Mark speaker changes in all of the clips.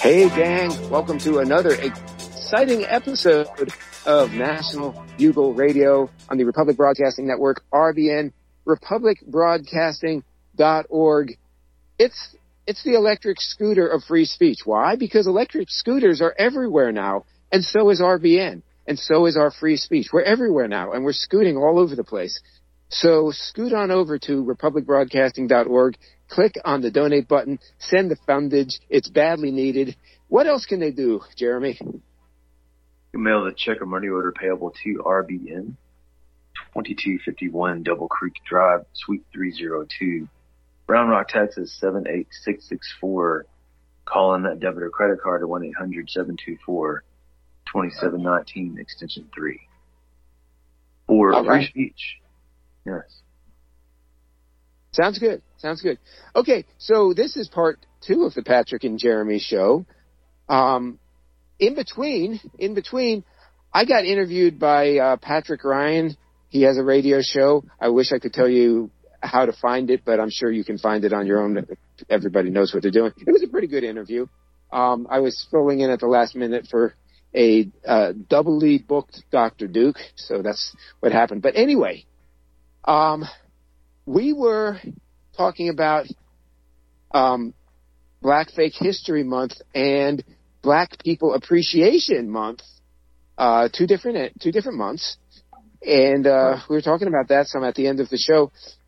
Speaker 1: Hey gang, welcome to another exciting episode of National Bugle Radio on the Republic Broadcasting Network, RBN, republicbroadcasting.org. It's the electric scooter of free speech. Why? Because electric scooters are everywhere now, and so is RBN, and so is our free speech. We're everywhere now, and we're scooting all over the place. So scoot on over to republicbroadcasting.org, click on the donate button, send the fundage. It's badly needed. What else can they do, Jeremy?
Speaker 2: You can mail the check or money order payable to RBN, 2251 Double Creek Drive, Suite 302, Brown Rock, Texas, 78664. Call in that debit or credit card at 1-800-724-2719, extension 3. For free speech. Yes.
Speaker 1: Sounds good. Okay, so this is part 2 of the Patrick and Jeremy show. In between, I got interviewed by Patrick Ryan. He has a radio show. I wish I could tell you how to find it, but I'm sure you can find it on your own. Everybody knows what they're doing. It was a pretty good interview. I was filling in at the last minute for a doubly booked Dr. Duke, so that's what happened. But anyway, we were talking about Black Fake History Month and Black People Appreciation Month, two different months, and we were talking about that some at the end of the show.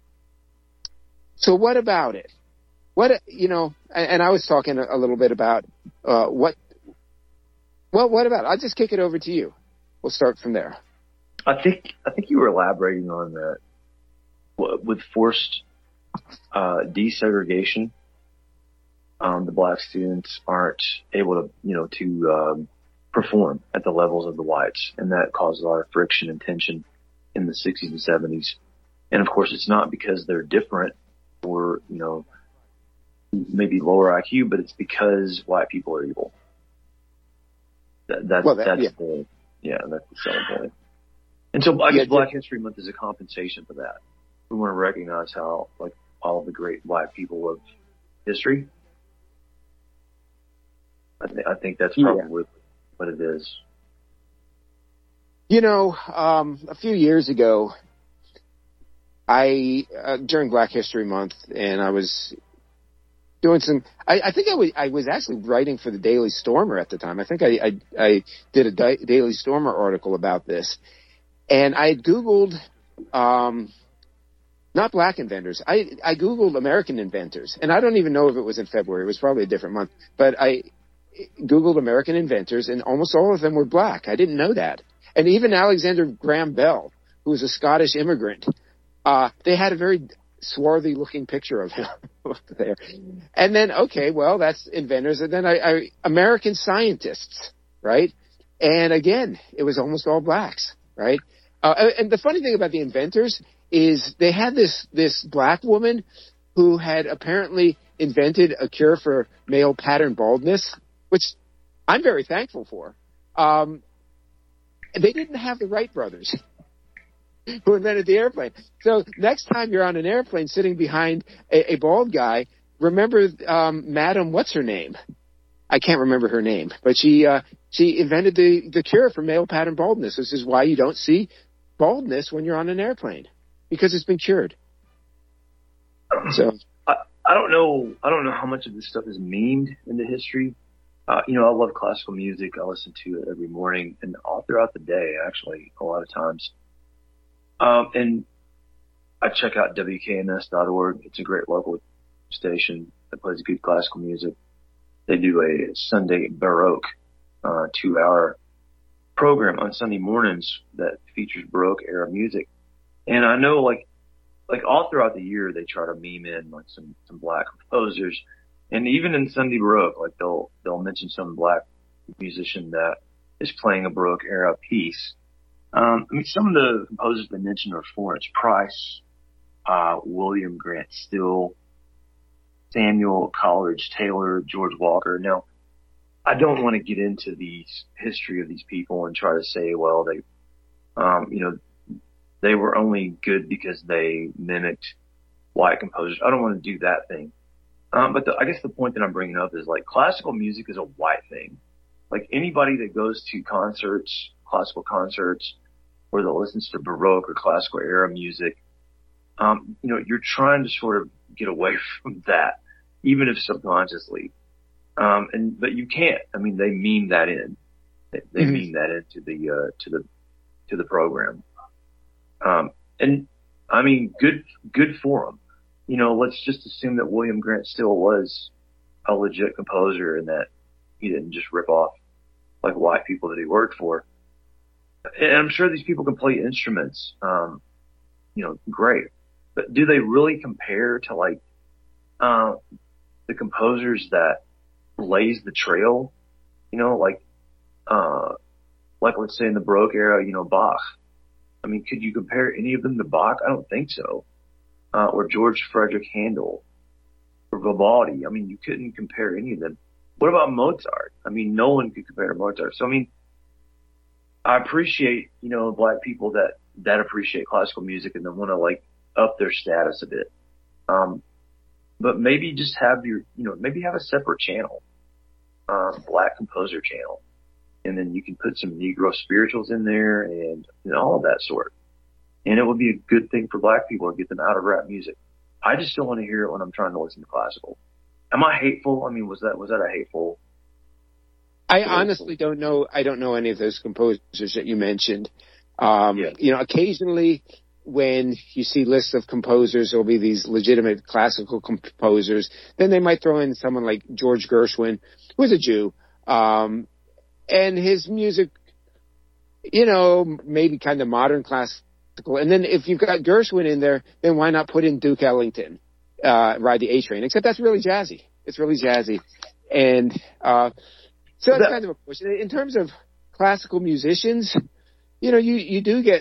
Speaker 1: So what about it? What and I was talking a little bit about what about it? I'll just kick it over to you. We'll start from there.
Speaker 2: I think you were elaborating on that with forced desegregation. The black students aren't able to perform at the levels of the whites, and that caused a lot of friction and tension in the 60s and 70s. And of course, it's not because they're different or maybe lower IQ, but it's because white people are evil. That's the selling point. And so I guess Black History Month is a compensation for that. We want to recognize how all of the great black people of history. I think that's probably what it is. A few years ago, during Black History Month, and I was doing I think I was actually writing for the Daily Stormer at the time. I think I did a Daily Stormer article about this, and I had Googled, not black inventors. I Googled American inventors, and I don't even know if it was in February. It was probably a different month, but I Googled American inventors, and almost all of them were black. I didn't know that. And even Alexander Graham Bell, who was a Scottish immigrant, they had a very swarthy-looking picture of him there. And then, okay, well, that's inventors. And then American scientists, right? And again, it was almost all blacks, right? And the funny thing about the inventors is they had this black woman who had apparently invented a cure for male pattern baldness, which I'm very thankful for. They didn't have the Wright brothers who invented the airplane. So next time you're on an airplane sitting behind a bald guy, remember Madam what's her name? I can't remember her name, but she invented the cure for male pattern baldness. This is why you don't see baldness when you're on an airplane, because it's been cured. So I don't know how much of this stuff is memed into history. I love classical music. I listen to it every morning and all throughout the day, actually, a lot of times. And I check out WKNS.org. It's a great local station that plays good classical music. They do a Sunday Baroque, 2-hour program on Sunday mornings that features Baroque era music. And I know like all throughout the year, they try to meme in some black composers. And even in Sunday Baroque, they'll mention some black musician that is playing a Baroque era piece. Some of the composers they mentioned are Florence Price, William Grant Still, Samuel Coleridge Taylor, George Walker. Now, I don't want to get into the history of these people and try to say, well, they were only good because they mimicked white composers. I don't want to do that thing.
Speaker 3: But I guess the point that I'm bringing up is like classical music is a white thing. Like anybody that goes to concerts, classical concerts, or that listens to Baroque or classical era music, you're trying to sort of get away from that, even if subconsciously. But you can't. I mean, they mean that in. They
Speaker 2: Mhm.
Speaker 3: mean that into the program. And I mean, good for them. Let's just assume that William Grant still was a legit composer and that he didn't just rip off like white people that he worked for. And I'm sure these people can play instruments, great. But do they really compare to like, the composers that blaze the trail? Like let's say in the Baroque era, Bach. I mean, could you compare any of them to Bach? I don't think so. Or George Frederick Handel or Vivaldi. I mean, you couldn't compare any of them. What about Mozart? I mean, no one could compare to Mozart. So, I mean, I appreciate, black people that appreciate classical music and then want to like up their status a bit. But maybe just have maybe have a separate channel, black composer channel. And then you can put some Negro spirituals in there and all of that sort. And it would be a good thing for black people to get them out of rap music. I just don't want to hear it when I'm trying to listen to classical. Am I hateful? I mean, was that a hateful?
Speaker 2: I honestly don't know. I don't know any of those composers that you mentioned.
Speaker 3: Yeah.
Speaker 2: Occasionally when you see lists of composers, there'll be these legitimate classical composers. Then they might throw in someone like George Gershwin, who was a Jew. And his music, maybe kind of modern classical. And then if you've got Gershwin in there, then why not put in Duke Ellington, Ride the A Train? Except that's really jazzy. It's really jazzy. And, so that's kind of a push. In terms of classical musicians, you do get,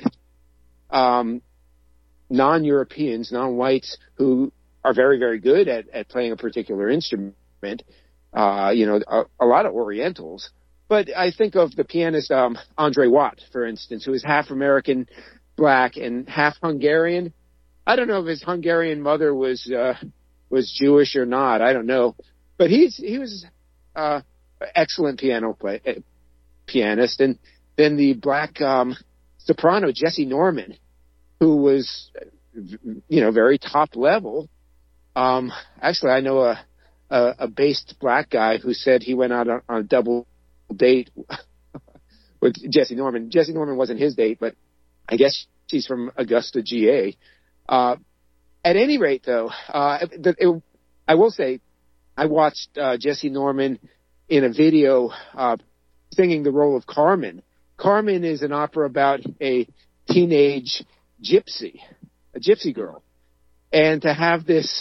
Speaker 2: non-Europeans, non-whites who are very, very good at playing a particular instrument. A lot of Orientals. But I think of the pianist Andre Watt, for instance, who is half American black and half Hungarian. I don't know if his Hungarian mother was Jewish or not. I don't know, but he was excellent pianist. And then the black soprano Jesse Norman, who was very top level. Actually, I know a based black guy who said he went out on a double date with Jesse Norman. Jesse Norman wasn't his date, but I guess she's from Augusta, GA. At any rate, though, I will say I watched Jesse Norman in a video singing the role of Carmen. Carmen is an opera about a teenage gypsy, a gypsy girl. And to have this,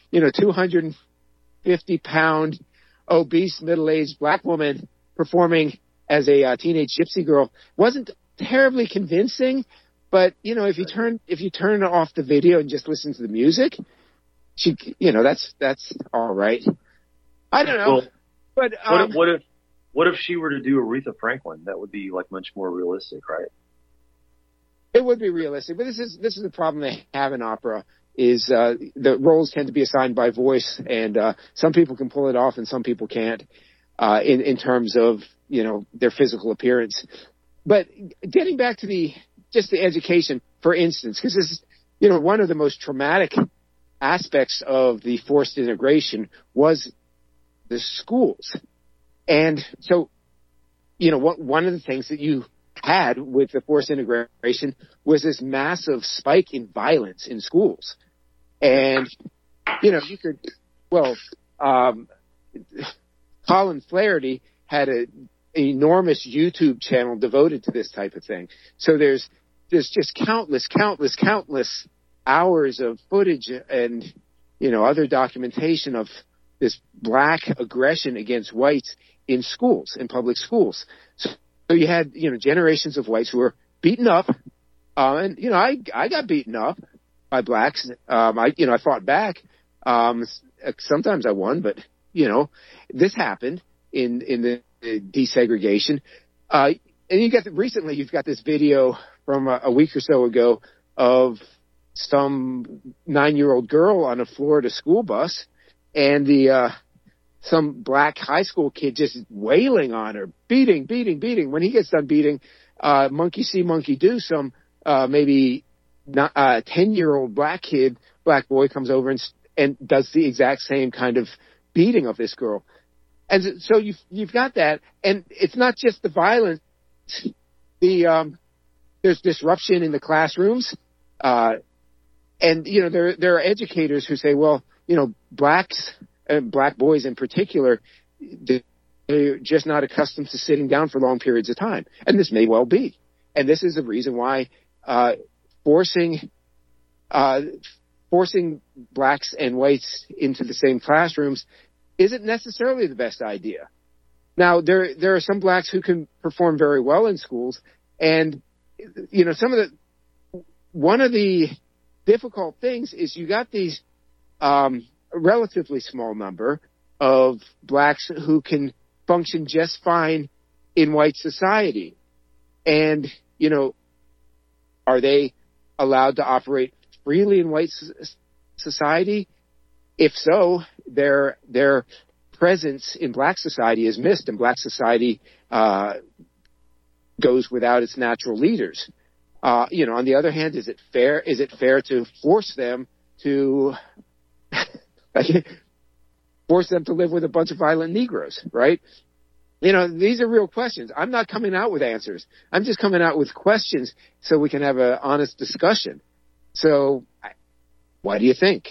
Speaker 2: 250-pound obese middle-aged black woman performing as a teenage gypsy girl wasn't terribly convincing, but if you turn off the video and just listen to the music, that's all right. I don't know,
Speaker 3: well, but what if she were to do Aretha Franklin? That would be like much more realistic, right?
Speaker 2: It would be realistic, but this is the problem they have in opera. Is the roles tend to be assigned by voice, and some people can pull it off and some people can't in terms of their physical appearance. But getting back to the education, for instance, because this is one of the most traumatic aspects of the forced integration was the schools, and so one of the things that you had with the forced integration was this massive spike in violence in schools. And, you could, Colin Flaherty had an enormous YouTube channel devoted to this type of thing. So there's just countless hours of footage and, other documentation of this black aggression against whites in schools, in public schools. So you had, generations of whites who were beaten up. And, I got beaten up by blacks. I fought back. Sometimes I won, but, this happened in the desegregation. And recently you've got this video from a week or so ago of some 9-year-old girl on a Florida school bus.
Speaker 1: and some black high school kid just wailing on her, beating. When he gets done beating, monkey see, monkey do. Some maybe 10-year-old black boy comes over and does the exact same kind of beating of this girl. And so you've got that, and it's not just the violence. There's disruption in the classrooms, and there are educators who say, well, blacks and black boys in particular, they're just not accustomed to sitting down for long periods of time, and this may well be, and this is the reason why forcing blacks and whites into the same classrooms isn't necessarily the best idea. Now, there are some blacks who can perform very well in schools, and one of the difficult things is you got these relatively small number of blacks who can function just fine in white society, and are they allowed to operate freely in white society? If so, their presence in black society is missed, and black society goes without its natural leaders. On the other hand, is it fair to force them to live with a bunch of violent Negroes, right? These are real questions. I'm not coming out with answers. I'm just coming out with questions so we can have an honest discussion. So, what do you think?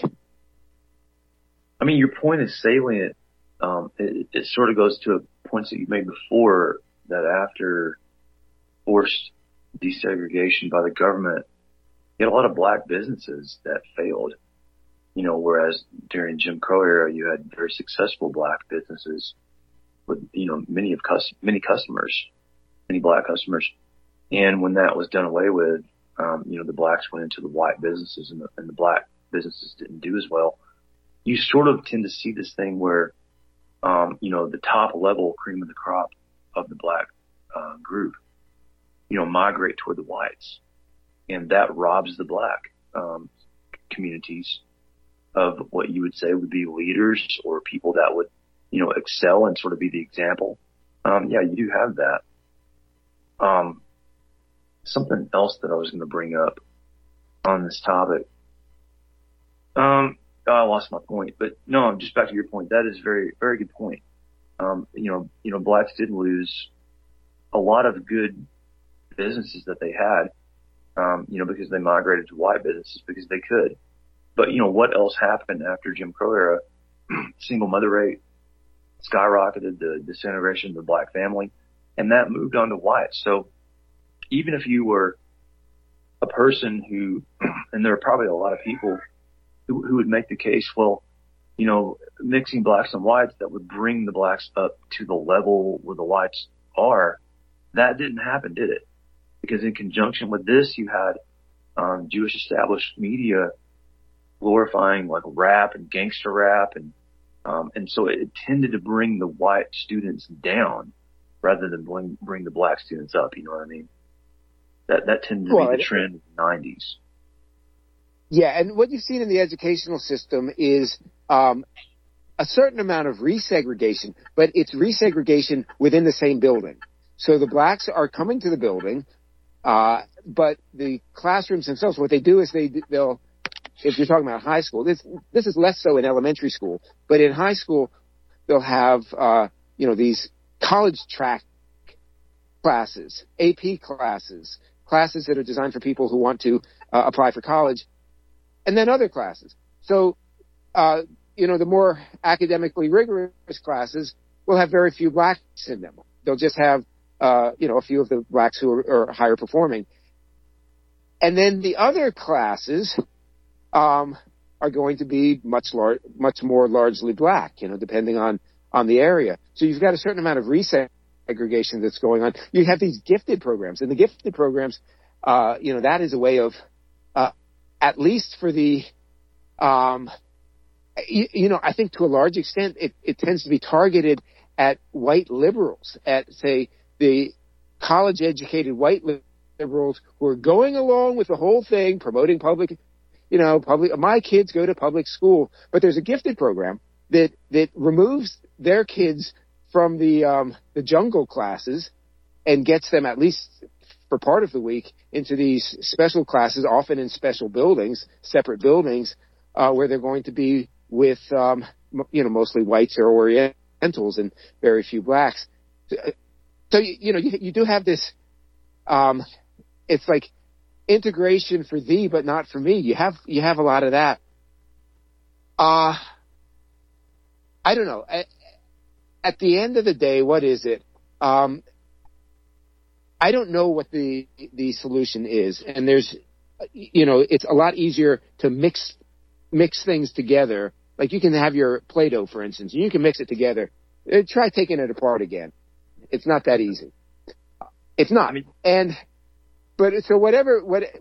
Speaker 3: I mean, your point is salient. It sort of goes to a point that you made before, that after forced desegregation by the government, you had a lot of black businesses that failed. Whereas during Jim Crow era, you had very successful black businesses with, many customers, many black customers. And when that was done away with, the blacks went into the white businesses, and the black businesses didn't do as well. You sort of tend to see this thing where, the top level cream of the crop of the black group, migrate toward the whites, and that robs the black communities of what you would say would be leaders or people that would, excel and sort of be the example. Yeah, you do have that. Something else that I was going to bring up on this topic. I lost my point, but no, just back to your point. That is very, very good point. Blacks did lose a lot of good businesses that they had, because they migrated to white businesses because they could. But, what else happened after Jim Crow era? Single mother rate skyrocketed, the disintegration of the black family, and that moved on to whites. So even if you were a person who, and there are probably a lot of people who would make the case, well, mixing blacks and whites, that would bring the blacks up to the level where the whites are. That didn't happen, did it? Because in conjunction with this, you had Jewish established media glorifying like rap and gangster rap, and so it tended to bring the white students down rather than bring the black students up. You know what I mean? That tended to be the trend in the 90s.
Speaker 1: Yeah, and what you've seen in the educational system is a certain amount of resegregation, but it's resegregation within the same building. So the blacks are coming to the building, but the classrooms themselves, what they do is they'll, if you're talking about high school, this is less so in elementary school, but in high school, they'll have, these college track classes, AP classes that are designed for people who want to apply for college, and then other classes. So, the more academically rigorous classes will have very few blacks in them. They'll just have, a few of the blacks who are higher performing. And then the other classes are going to be much more largely black, depending on the area. So you've got a certain amount of resegregation that's going on. You have these gifted programs, and the gifted programs, that is a way of, at least for the, I think to a large extent, it tends to be targeted at white liberals, at, say, the college-educated white liberals who are going along with the whole thing, promoting my kids go to public school. But there's a gifted program
Speaker 2: that removes their kids from the jungle classes and gets them, at least for part of the week, into these special classes, often in special buildings, separate buildings, where they're going to be with, mostly whites or Orientals and very few blacks. So, you do have this, it's like integration for thee, but not for me. You have a lot of that. I don't know. At the end of the day, what is it? I don't know what the solution is. And there's, it's a lot easier to mix things together. Like you can have your Play-Doh, for instance, and you can mix it together. Try taking it apart again. It's not that easy. It's not. Whatever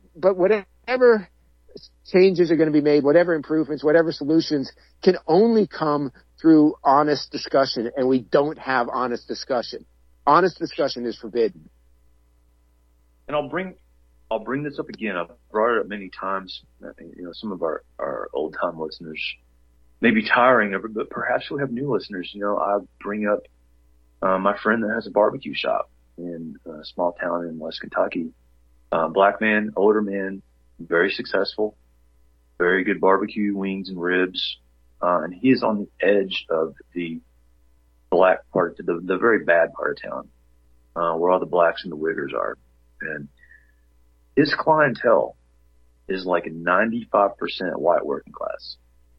Speaker 2: changes are going to be made, whatever improvements, whatever solutions can only come through honest discussion, and we don't have honest discussion. Honest discussion is forbidden.
Speaker 3: And I'll bring this up again. I've brought it up many times. Some of our old time listeners may be tiring of it, but perhaps we'll have new listeners. I bring up my friend that has a barbecue shop in a small town in West Kentucky. Black man, older man, very successful, very good barbecue wings and ribs. And he is on the edge of the black part, the very bad part of town, where all the blacks and the wiggers are. And his clientele is like a 95% white working class.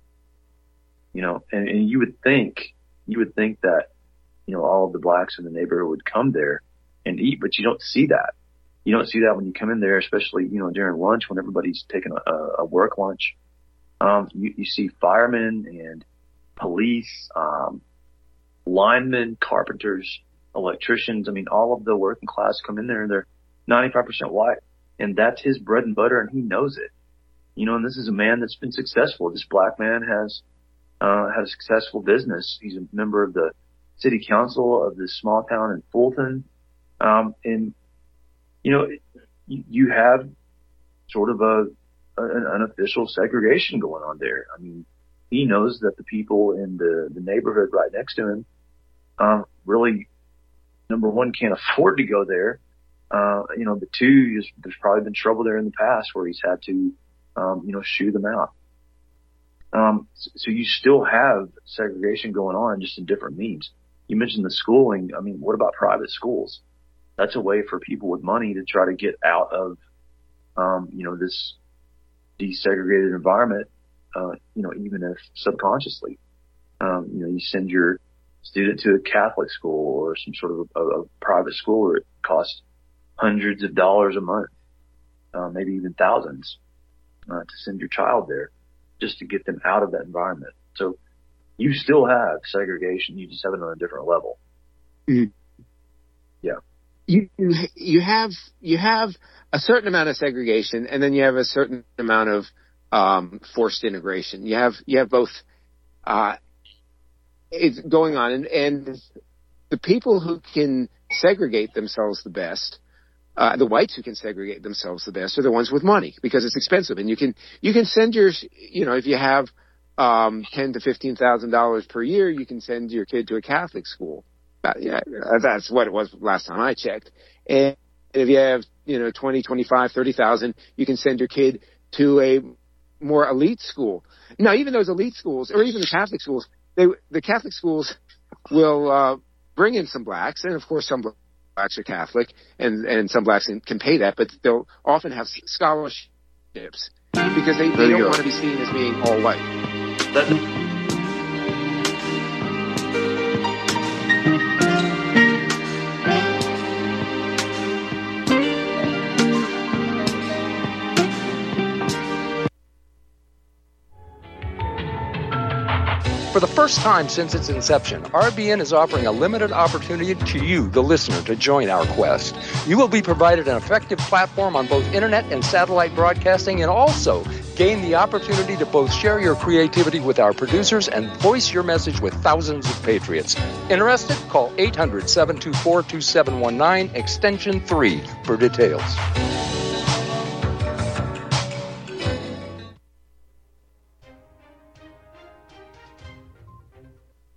Speaker 3: And you would think that, all of the blacks in the neighborhood would come there and eat, but you don't see that. You don't see that when you come in there, especially, during lunch when everybody's taking a work lunch. You see firemen and police, linemen, carpenters, electricians. I mean, all of the working class come in there and they're 95% white, and that's his bread and butter, and he knows it. And this is a man that's been successful. This black man has had a successful business. He's a member of the city council of this small town in Fulton. You have sort of an unofficial segregation going on there. I mean, he knows that the people in the neighborhood right next to him, really, number one, can't afford to go there. But two, there's probably been trouble there in the past where he's had to, shoo them out. So you still have segregation going on, just in different means. You mentioned the schooling. I mean, what about private schools? That's a way for people with money to try to get out of, this desegregated environment, even if subconsciously. You send your student to a Catholic school or some sort of a private school where it costs hundreds of dollars a month, maybe even thousands, to send your child there just to get them out of that environment. So you still have segregation. You just have it on a different level.
Speaker 2: Mm-hmm.
Speaker 3: Yeah.
Speaker 2: You have a certain amount of segregation, and then you have a certain amount of forced integration. You have both. It's going on, and the people who can segregate themselves the best, the whites who can segregate themselves the best, are the ones with money, because it's expensive, and you can send your, if you have $10,000 to $15,000 per year, you can send your kid to a Catholic school. That's what it was last time I checked. And if you have, 20, 25, 30,000, you can send your kid to a more elite school. Now, even those elite schools, or even the Catholic schools, the Catholic schools will bring in some blacks, and of course some blacks are Catholic, and some blacks can pay that, but they'll often have scholarships because they don't want to be seen as being all white.
Speaker 4: For the first time since its inception, RBN is offering a limited opportunity to you, the listener, to join our quest. You will be provided an effective platform on both internet and satellite broadcasting, and also gain the opportunity to both share your creativity with our producers and voice your message with thousands of patriots. Interested? Call 800-724-2719, extension 3 for details.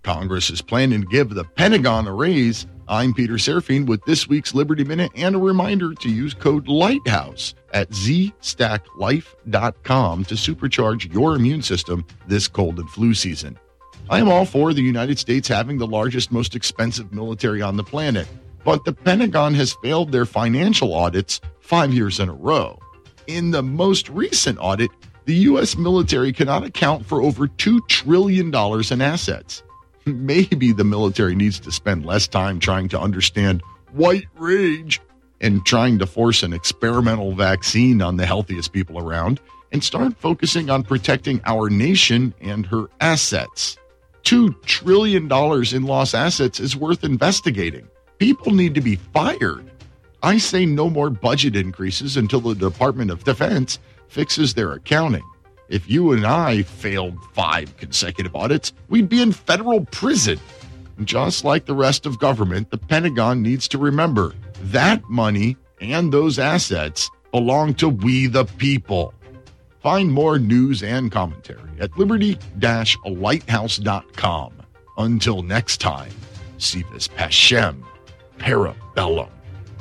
Speaker 5: Congress is planning to give the Pentagon a raise. I'm Peter Serafine with this week's Liberty Minute and a reminder to use code LIGHTHOUSE at zstacklife.com to supercharge your immune system this cold and flu season. I am all for the United States having the largest, most expensive military on the planet, but the Pentagon has failed their financial audits 5 years in a row. In the most recent audit, the U.S. military cannot account for over $2 trillion in assets. Maybe the military needs to spend less time trying to understand white rage and trying to force an experimental vaccine on the healthiest people around and start focusing on protecting our nation and her assets. $2 trillion in lost assets is worth investigating. People need to be fired. I say no more budget increases until the Department of Defense fixes their accounting. If you and I failed 5 consecutive audits, we'd be in federal prison. Just like the rest of government, the Pentagon needs to remember that money and those assets belong to we the people. Find more news and commentary at liberty-lighthouse.com. Until next time, Civis Pacem Parabellum.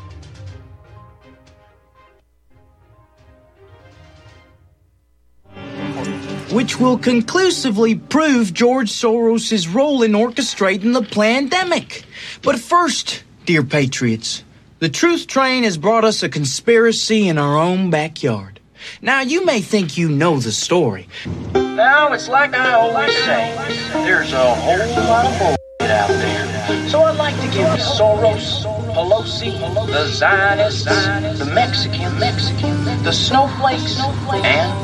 Speaker 6: Which will conclusively prove George Soros' role in orchestrating the pandemic. But first, dear patriots, the truth train has brought us a conspiracy in our own backyard. Now, you may think you know the story.
Speaker 7: Now, it's like I always say, there's a whole lot of bullshit out there. So I'd like to give you Soros, Pelosi, the Zionists, the Mexican, the snowflakes, and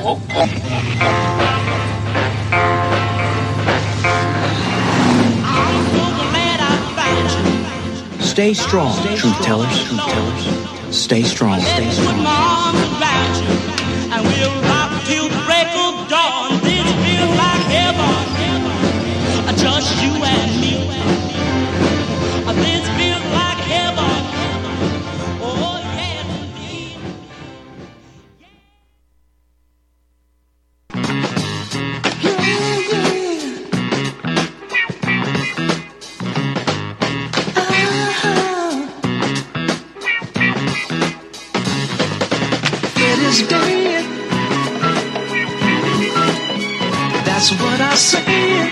Speaker 6: Stay strong, truth tellers. Stay strong.
Speaker 8: And we'll rock till the break of dawn. This feels like heaven. Just you and me. This feels like heaven. Oh, yeah, indeed.
Speaker 6: It is dead. That's what I said.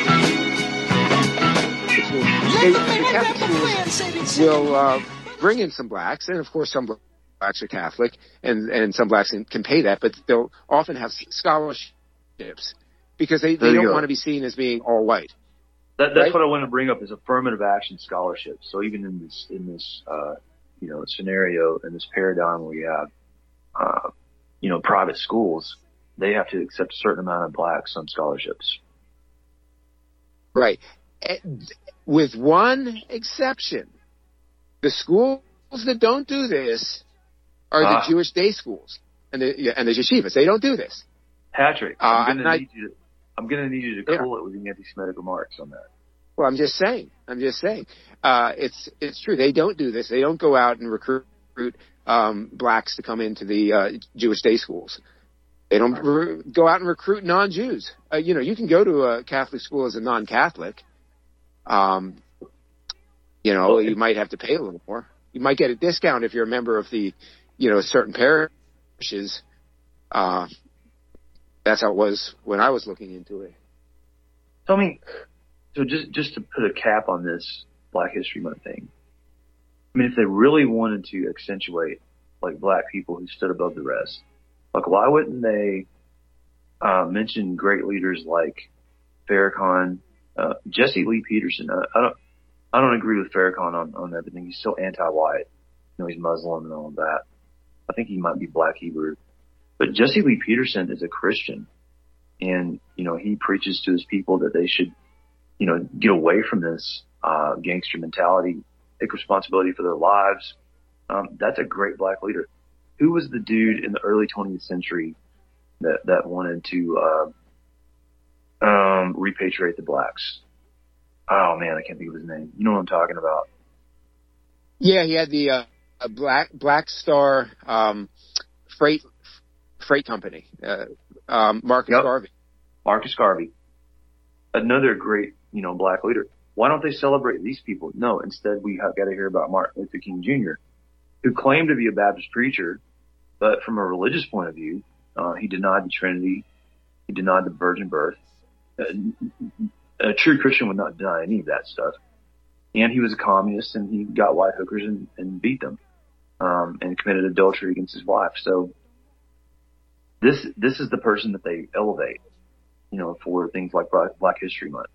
Speaker 2: The Catholic schools will bring in some blacks, and of course some blacks are Catholic, and some blacks can pay that, but they'll often have scholarships because they don't want to be seen as being all white.
Speaker 3: That's
Speaker 2: right?
Speaker 3: what I want to bring up is affirmative action scholarships. So even in this scenario, in this paradigm where you have private schools, they have to accept a certain amount of blacks on scholarships.
Speaker 2: Right. With one exception, the schools that don't do this are the Jewish day schools and the yeshivas. They don't do this.
Speaker 3: Patrick, I'm going to need you to cool it with the anti-Semitic remarks on that.
Speaker 2: Well, I'm just saying. It's true. They don't do this. They don't go out and recruit blacks to come into the Jewish day schools. They don't go out and recruit non-Jews. You can go to a Catholic school as a non-Catholic. You might have to pay a little more. You might get a discount if you're a member of the, certain parishes. That's how it was when I was looking into it.
Speaker 3: Tell me, so just to put a cap on this Black History Month thing, I mean, if they really wanted to accentuate like black people who stood above the rest, like why wouldn't they mention great leaders like Farrakhan, Jesse Lee Peterson? I don't agree with Farrakhan on everything. He's still anti-white. He's Muslim and all of that. I think he might be Black Hebrew. But Jesse Lee Peterson is a Christian, and he preaches to his people that they should, get away from this gangster mentality, take responsibility for their lives. That's a great black leader. Who was the dude in the early 20th century that wanted to repatriate the blacks? Oh man, I can't think of his name. You know what I'm talking about?
Speaker 2: Yeah, he had the Black Star freight company. Marcus Garvey.
Speaker 3: Marcus Garvey, another great black leader. Why don't they celebrate these people? No, instead we got to hear about Martin Luther King Jr., who claimed to be a Baptist preacher, but from a religious point of view, he denied the Trinity. He denied the virgin birth. A true Christian would not deny any of that stuff. And he was a communist, and he got white hookers and beat them, and committed adultery against his wife. So this is the person that they elevate, for things like Black History Month.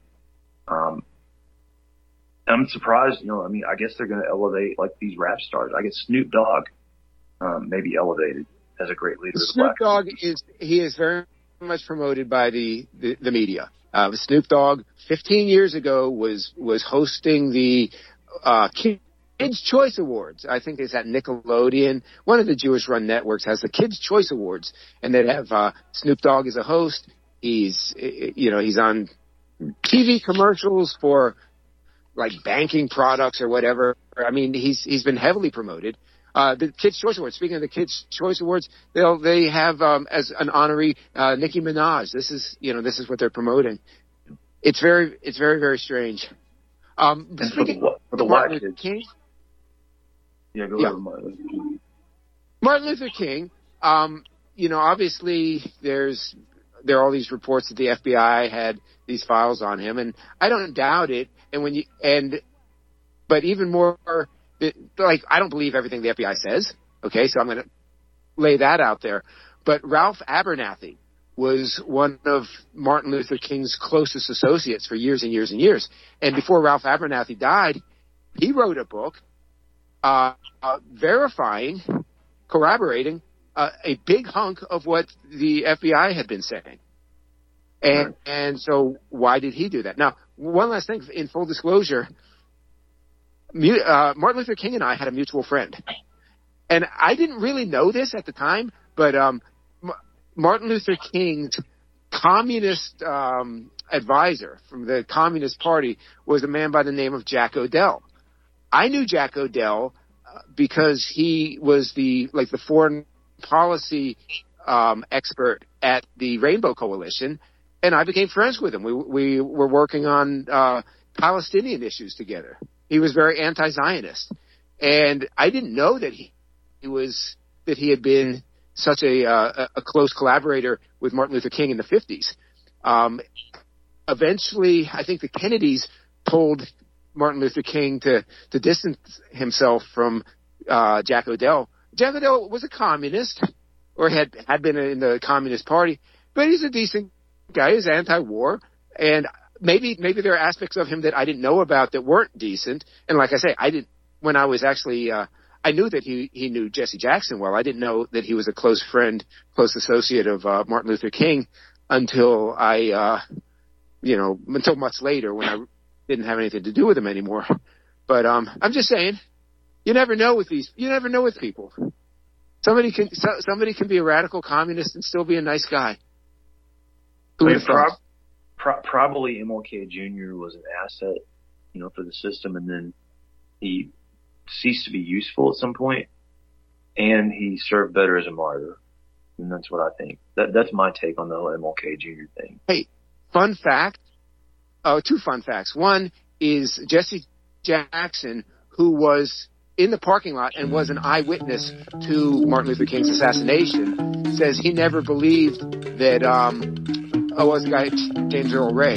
Speaker 3: I'm surprised, I guess they're going to elevate like these rap stars. I guess Snoop Dogg may be elevated as a great leader.
Speaker 2: Snoop Dogg is very much promoted by the media. Snoop Dogg 15 years ago was hosting the Kids Choice Awards. I think it's at Nickelodeon. One of the Jewish-run networks has the Kids Choice Awards, and they have Snoop Dogg as a host. He's on TV commercials for like banking products or whatever. I mean, he's been heavily promoted. The Kids Choice Awards. Speaking of the Kids Choice Awards, they have as an honoree Nicki Minaj. This is what they're promoting. It's very very strange. Speaking
Speaker 3: for the Martin Luther King. Yeah, go ahead.
Speaker 2: Martin Luther King. Obviously there are all these reports that the FBI had these files on him, and I don't doubt it. But even more, I don't believe everything the FBI says. Okay, so I'm going to lay that out there. But Ralph Abernathy was one of Martin Luther King's closest associates for years and years and years. And before Ralph Abernathy died, he wrote a book corroborating a big hunk of what the FBI had been saying. And so why did he do that? Now, one last thing, in full disclosure, Martin Luther King and I had a mutual friend. And I didn't really know this at the time, but Martin Luther King's communist advisor from the Communist Party was a man by the name of Jack O'Dell. I knew Jack O'Dell because he was the foreign policy expert at the Rainbow Coalition, and I became friends with him. We were working on Palestinian issues together. He was very anti-Zionist, and I didn't know that he had been such a close collaborator with Martin Luther King in the 50s. Eventually, I think the Kennedys told Martin Luther King to distance himself from Jack O'Dell. Jack O'Dell was a communist, or had been in the Communist Party, but he's a decent guy. He's anti-war, and maybe there are aspects of him that I didn't know about that weren't decent. And like I say, I knew that he knew Jesse Jackson well. I didn't know that he was a close friend, close associate of Martin Luther King until until much later when I didn't have anything to do with him anymore. But I'm just saying, you never know with people. Somebody can be a radical communist and still be a nice guy.
Speaker 3: Probably MLK Jr. was an asset, for the system, and then he ceased to be useful at some point, and he served better as a martyr. And that's what I think. That's my take on the whole MLK Jr. thing.
Speaker 2: Hey, fun fact. Oh, two fun facts. One is Jesse Jackson, who was in the parking lot and was an eyewitness to Martin Luther King's assassination, says he never believed that, was the guy, James Earl Ray.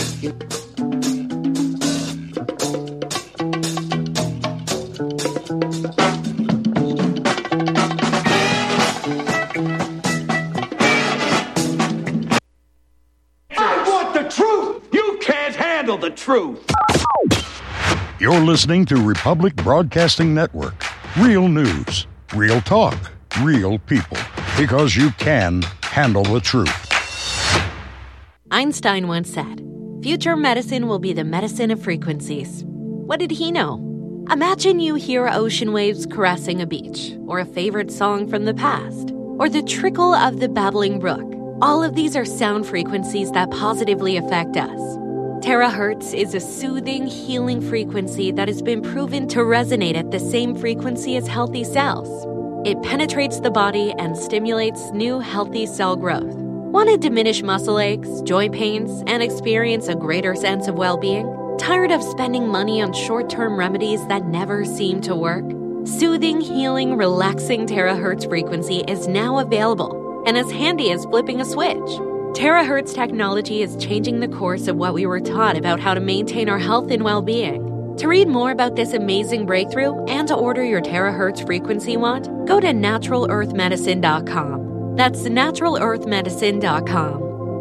Speaker 9: The truth.
Speaker 10: You're listening to Republic Broadcasting Network. Real news, real talk, real people. Because you can handle the truth.
Speaker 11: Einstein once said, "Future medicine will be the medicine of frequencies." What did he know? Imagine you hear ocean waves caressing a beach, or a favorite song from the past, or the trickle of the babbling brook. All of these are sound frequencies that positively affect us. Terahertz is a soothing, healing frequency that has been proven to resonate at the same frequency as healthy cells. It penetrates the body and stimulates new, healthy cell growth. Want to diminish muscle aches, joint pains, and experience a greater sense of well-being? Tired of spending money on short-term remedies that never seem to work? Soothing, healing, relaxing terahertz frequency is now available and as handy as flipping a switch. Terahertz technology is changing the course of what we were taught about how to maintain our health and well-being. To read more about this amazing breakthrough and to order your terahertz frequency wand, go to NaturalEarthMedicine.com. That's NaturalEarthMedicine.com.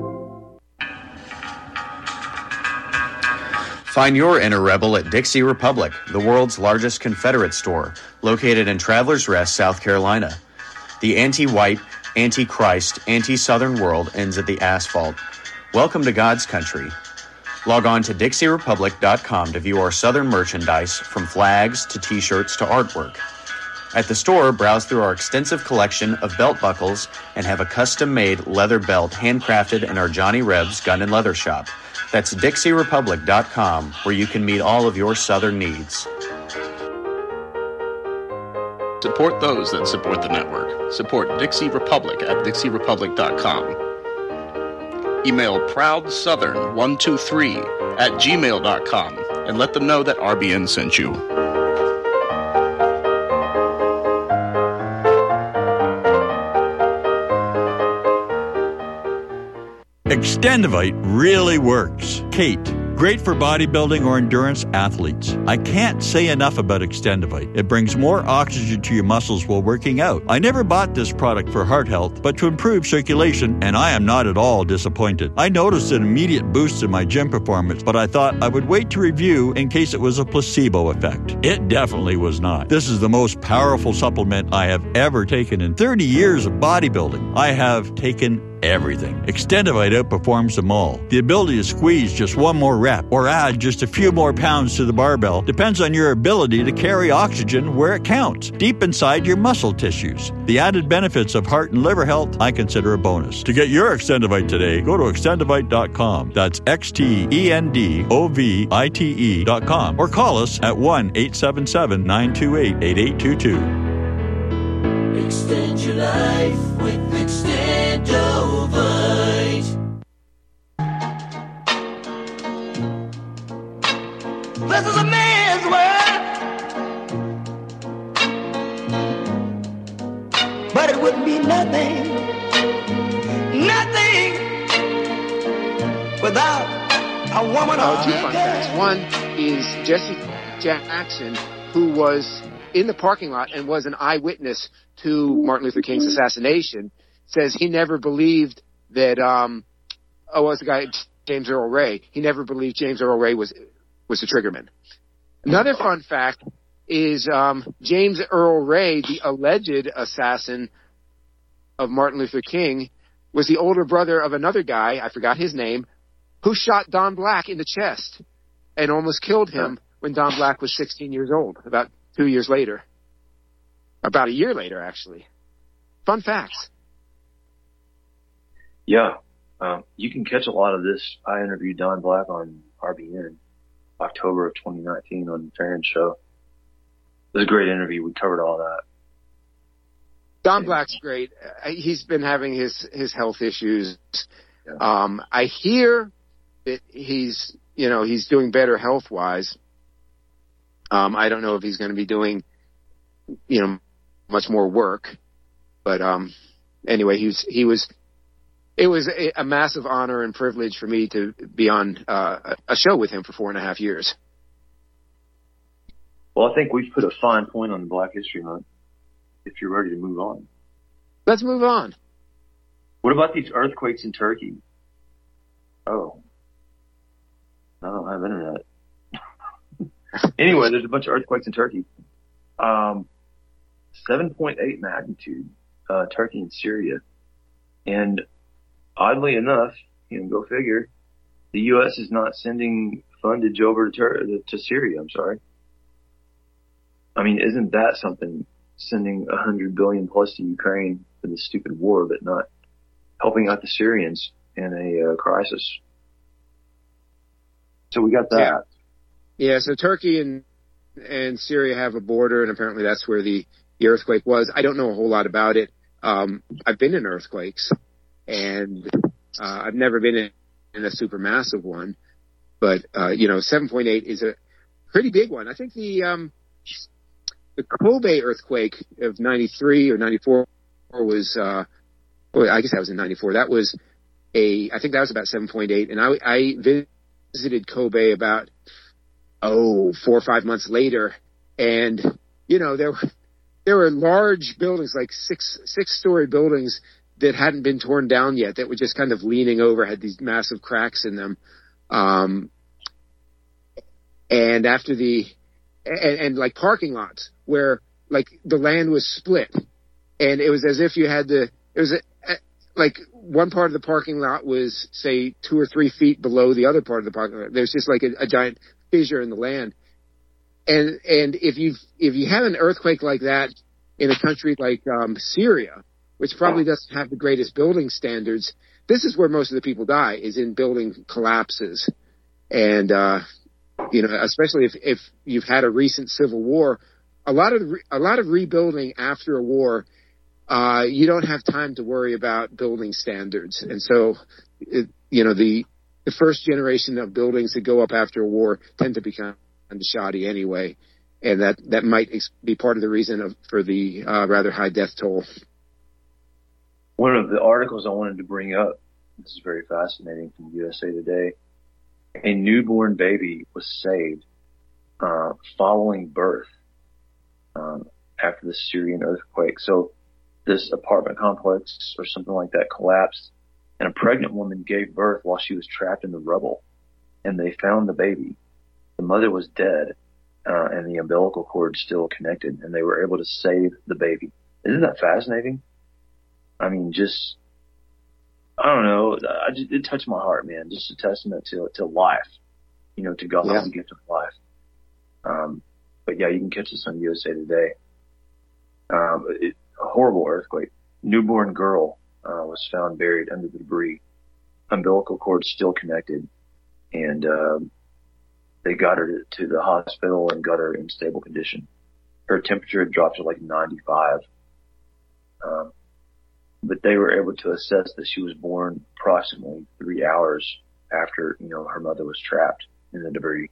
Speaker 9: Find your inner rebel at Dixie Republic, the world's largest Confederate store, located in Travelers Rest, South Carolina. The anti-white, anti-Christ, anti-Southern world ends at the asphalt. Welcome to God's country. Log on to DixieRepublic.com to view our Southern merchandise, from flags to T-shirts to artwork. At the store, browse through our extensive collection of belt buckles and have a custom-made leather belt handcrafted in our Johnny Reb's Gun and Leather Shop. That's DixieRepublic.com, where you can meet all of your Southern needs.
Speaker 12: Support those that support the network. Support Dixie Republic at DixieRepublic.com. Email ProudSouthern123@gmail.com and let them know that RBN sent you.
Speaker 13: Extendivite really works. Kate, great for bodybuilding or endurance athletes. I can't say enough about Extendivite. It brings more oxygen to your muscles while working out. I never bought this product for heart health, but to improve circulation, and I am not at all disappointed. I noticed an immediate boost in my gym performance, but I thought I would wait to review in case it was a placebo effect. It definitely was not. This is the most powerful supplement I have ever taken in 30 years of bodybuilding. I have taken everything. Extendivite outperforms them all. The ability to squeeze just one more rep or add just a few more pounds to the barbell depends on your ability to carry oxygen where it counts, deep inside your muscle tissues. The added benefits of heart and liver health I consider a bonus. To get your Extendivite today, go to Extendivite.com. That's XTENDOVITE.com, or call us at 1-877-928-8822.
Speaker 8: Extend your life with Extendovite. This is a man's world, but it wouldn't be nothing without a woman.
Speaker 2: Two fun facts. One is Jesse Jackson, who was in the parking lot and was an eyewitness to Martin Luther King's assassination, says he never believed that, what's the guy, James Earl Ray. He never believed James Earl Ray was the triggerman. Another fun fact is James Earl Ray, the alleged assassin of Martin Luther King, was the older brother of another guy, I forgot his name, who shot Don Black in the chest and almost killed him when Don Black was 16 years old, about 2 years later. About a year later, actually. Fun facts.
Speaker 3: Yeah. You can catch a lot of this. I interviewed Don Black on RBN, October of 2019 on the Farron Show. It was a great interview. We covered all that.
Speaker 2: Don Black's great. He's been having his health issues. Yeah. I hear that he's doing better health-wise. I don't know if he's going to be doing, much more work, but anyway, it was a massive honor and privilege for me to be on a show with him for 4.5 years.
Speaker 3: Well, I think we've put a fine point on the Black History Month. If you're ready to move on,
Speaker 2: let's move on.
Speaker 3: What about these earthquakes in Turkey? Oh, I don't have internet. Anyway, there's a bunch of earthquakes in Turkey. 7.8 magnitude, Turkey and Syria. And oddly enough, go figure, the U.S. is not sending fundage over to Syria, I'm sorry. I mean, isn't that something, sending $100 billion plus to Ukraine for this stupid war, but not helping out the Syrians in a crisis? So we got that.
Speaker 2: Yeah, so Turkey and Syria have a border, and apparently that's where the earthquake was. I don't know a whole lot about it. I've been in earthquakes, and I've never been in a supermassive one. But 7.8 is a pretty big one. I think the Kobe earthquake of 93 or 94 was, I guess that was in 94. I think that was about 7.8. And I visited Kobe about, 4 or 5 months later. And, there were large buildings, like six-story buildings that hadn't been torn down yet, that were just kind of leaning over, had these massive cracks in them. And after and like parking lots where like the land was split, and it was as if you had like one part of the parking lot was, say, 2 or 3 feet below the other part of the parking lot. There's just like a giant fissure in the land. And if you have an earthquake like that in a country like Syria, which probably doesn't have the greatest building standards, this is where most of the people die, is in building collapses. And especially if you've had a recent civil war, a lot of rebuilding after a war, you don't have time to worry about building standards. And so, the first generation of buildings that go up after a war tend to become shoddy anyway, and that might be part of the reason for the rather high death toll.
Speaker 3: One of the articles I wanted to bring up, this is very fascinating, from USA Today. A newborn baby was saved following birth after the Syrian earthquake. So this apartment complex or something like that collapsed, and a pregnant woman gave birth while she was trapped in the rubble, and they found the baby. The mother was dead, and the umbilical cord still connected, and they were able to save the baby. Isn't that fascinating? I mean, I don't know. It touched my heart, man. Just a testament to life, to God's gift of life. But yeah, you can catch this on USA Today. A horrible earthquake. Newborn girl was found buried under the debris. Umbilical cord still connected, and they got her to the hospital and got her in stable condition. Her temperature had dropped to like 95. But they were able to assess that she was born approximately 3 hours after, her mother was trapped in the debris.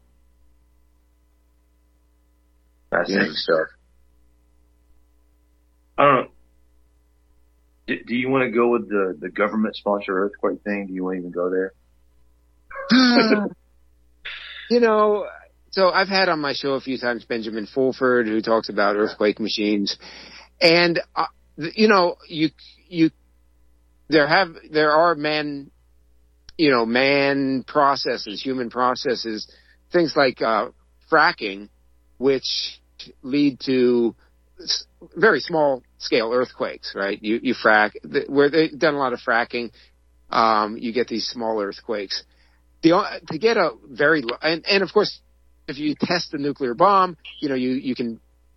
Speaker 3: Fascinating stuff. I don't know. Do you want to go with the government-sponsored earthquake thing? Do you want to even go there?
Speaker 2: So I've had on my show a few times Benjamin Fulford, who talks about earthquake machines, and there are man processes, human processes, things like fracking, which lead to very small scale earthquakes, right? You frack, where they've done a lot of fracking, you get these small earthquakes. To get a very, and of course, if you test a nuclear bomb, you can,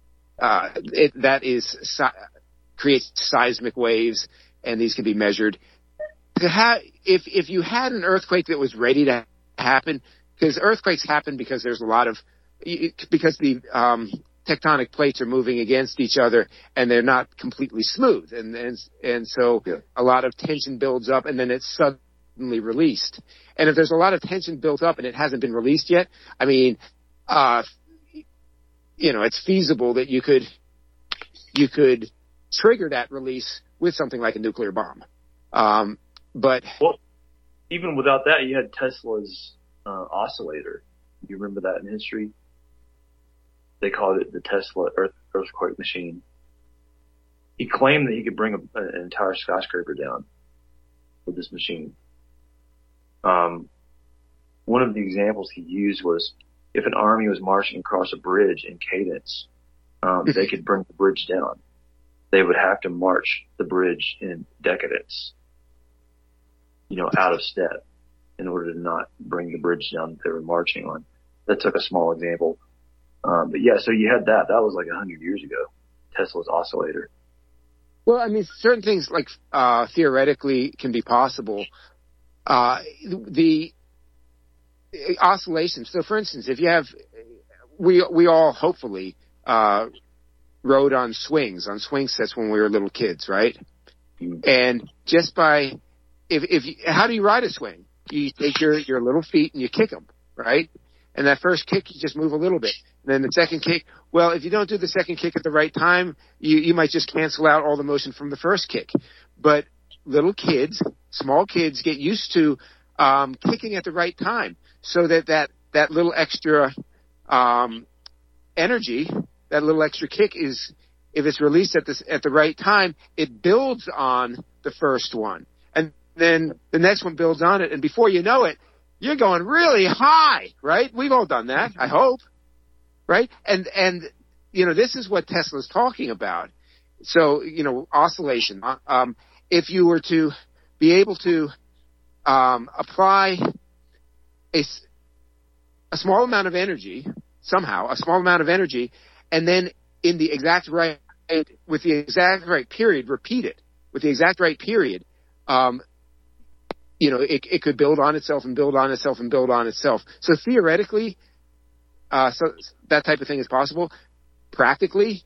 Speaker 2: creates seismic waves, and these can be measured. If you had an earthquake that was ready to happen, because earthquakes happen because there's because the tectonic plates are moving against each other, and they're not completely smooth, and so a lot of tension builds up, and then it's suddenly released. And if there's a lot of tension built up and it hasn't been released yet, I mean, it's feasible that you could trigger that release with something like a nuclear bomb. But
Speaker 3: even without that, you had Tesla's oscillator. You remember that in history? They called it the Tesla earthquake machine. He claimed that he could bring an entire skyscraper down with this machine. One of the examples he used was if an army was marching across a bridge in cadence, they could bring the bridge down. They would have to march the bridge in decadence, out of step, in order to not bring the bridge down that they were marching on. That took a small example. But yeah, so you had that. That was like 100 years ago, Tesla's oscillator.
Speaker 2: Well, I mean, certain things like theoretically can be possible. The oscillations. So, for instance, if you have, we all hopefully rode on swing sets when we were little kids, right? Mm-hmm. And just by, how do you ride a swing? You take your little feet and you kick them. right? And that first kick, you just move a little bit. And then the second kick, well, if you don't do the second kick at the right time, you might just cancel out all the motion from the first kick. But little kids, small kids, get used to kicking at the right time, so that little extra energy, that little extra kick is, if it's released at the right time, it builds on the first one, and then the next one builds on it, and before you know it, you're going really high, right? We've all done that, I hope, right? And this is what Tesla's talking about. So, oscillation. If you were to be able to apply a small amount of energy, and then in the exact right, with the exact right period, repeat it with the exact right period, it could build on itself and build on itself and build on itself. So theoretically, so that type of thing is possible. Practically,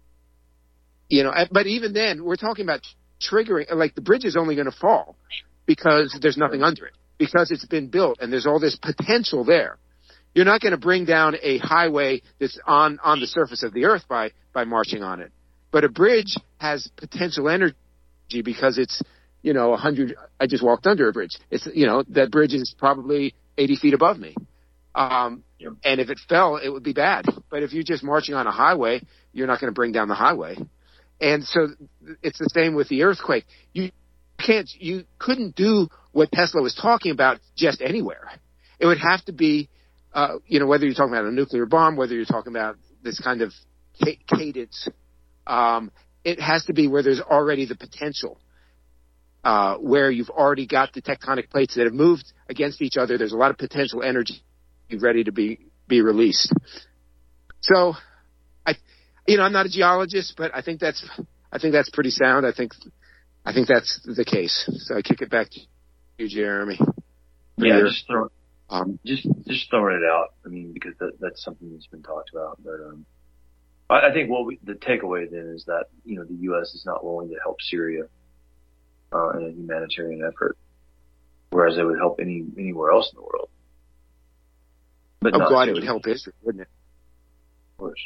Speaker 2: but even then, we're talking about triggering, like the bridge is only going to fall because there's nothing under it, because it's been built and there's all this potential there. You're not going to bring down a highway that's on the surface of the earth by marching on it. But a bridge has potential energy because it's, 100, I just walked under a bridge. It's, that bridge is probably 80 feet above me. And if it fell, it would be bad. But if you're just marching on a highway, you're not going to bring down the highway. And so it's the same with the earthquake. You couldn't do what Tesla was talking about just anywhere. It would have to be, whether you're talking about a nuclear bomb, whether you're talking about this kind of cadence, it has to be where there's already the potential, where you've already got the tectonic plates that have moved against each other. There's a lot of potential energy ready to be released. So, I'm not a geologist, but I think that's pretty sound. I think that's the case. So I kick it back to you, Jeremy.
Speaker 3: Yeah, just throwing it out. I mean, because that's something that's been talked about. But I think the takeaway then is that the U.S. is not willing to help Syria in a humanitarian effort, whereas it would help anywhere else in the world. But
Speaker 2: I'm glad it would help Israel, wouldn't it?
Speaker 3: Of course.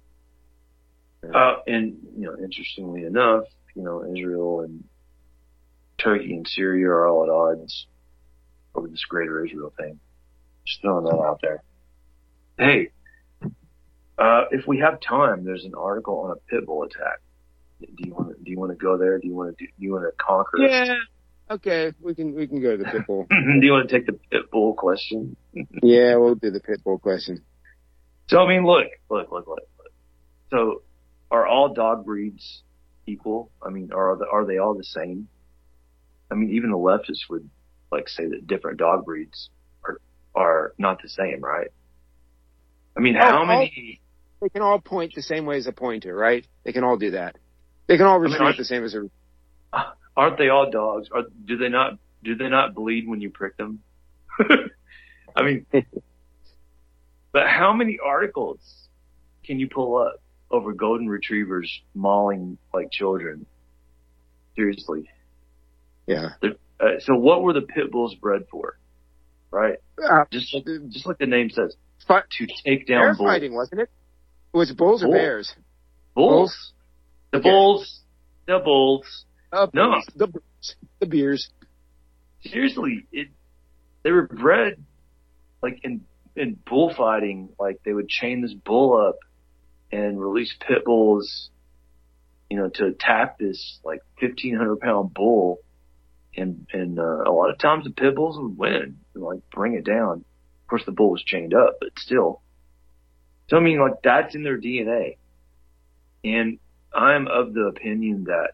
Speaker 3: And interestingly enough, Israel and Turkey and Syria are all at odds over this Greater Israel thing. Just throwing that out there. Hey, if we have time, there's an article on a pit bull attack. Do you want to go there? Do you want to conquer?
Speaker 2: Yeah. Okay, we can go to the pit bull.
Speaker 3: Do you want to take the pit bull question?
Speaker 2: Yeah, we'll do the pit bull question.
Speaker 3: So I mean, look. So, are all dog breeds equal? I mean, are they all the same? I mean, even the leftists would say that different dog breeds are not the same, right? I mean, how many?
Speaker 2: They can all point the same way as a pointer, right? They can all do that. They can all retreat the same as a.
Speaker 3: Aren't they all dogs? Do they not bleed when you prick them? I mean, but how many articles can you pull up over golden retrievers mauling like children? Seriously.
Speaker 2: Yeah.
Speaker 3: So what were the pit bulls bred for? Right? Just like the name says, to take down
Speaker 2: bear
Speaker 3: bulls.
Speaker 2: Fighting, wasn't it? It was bulls or bears?
Speaker 3: Bulls. The bulls. The bulls. No.
Speaker 2: The beers.
Speaker 3: Seriously, they were bred in bullfighting. They would chain this bull up and release pit bulls, to attack this 1,500-pound bull. And a lot of times the pit bulls would win and bring it down. Of course, the bull was chained up, but still. So I mean, that's in their DNA. And I'm of the opinion that,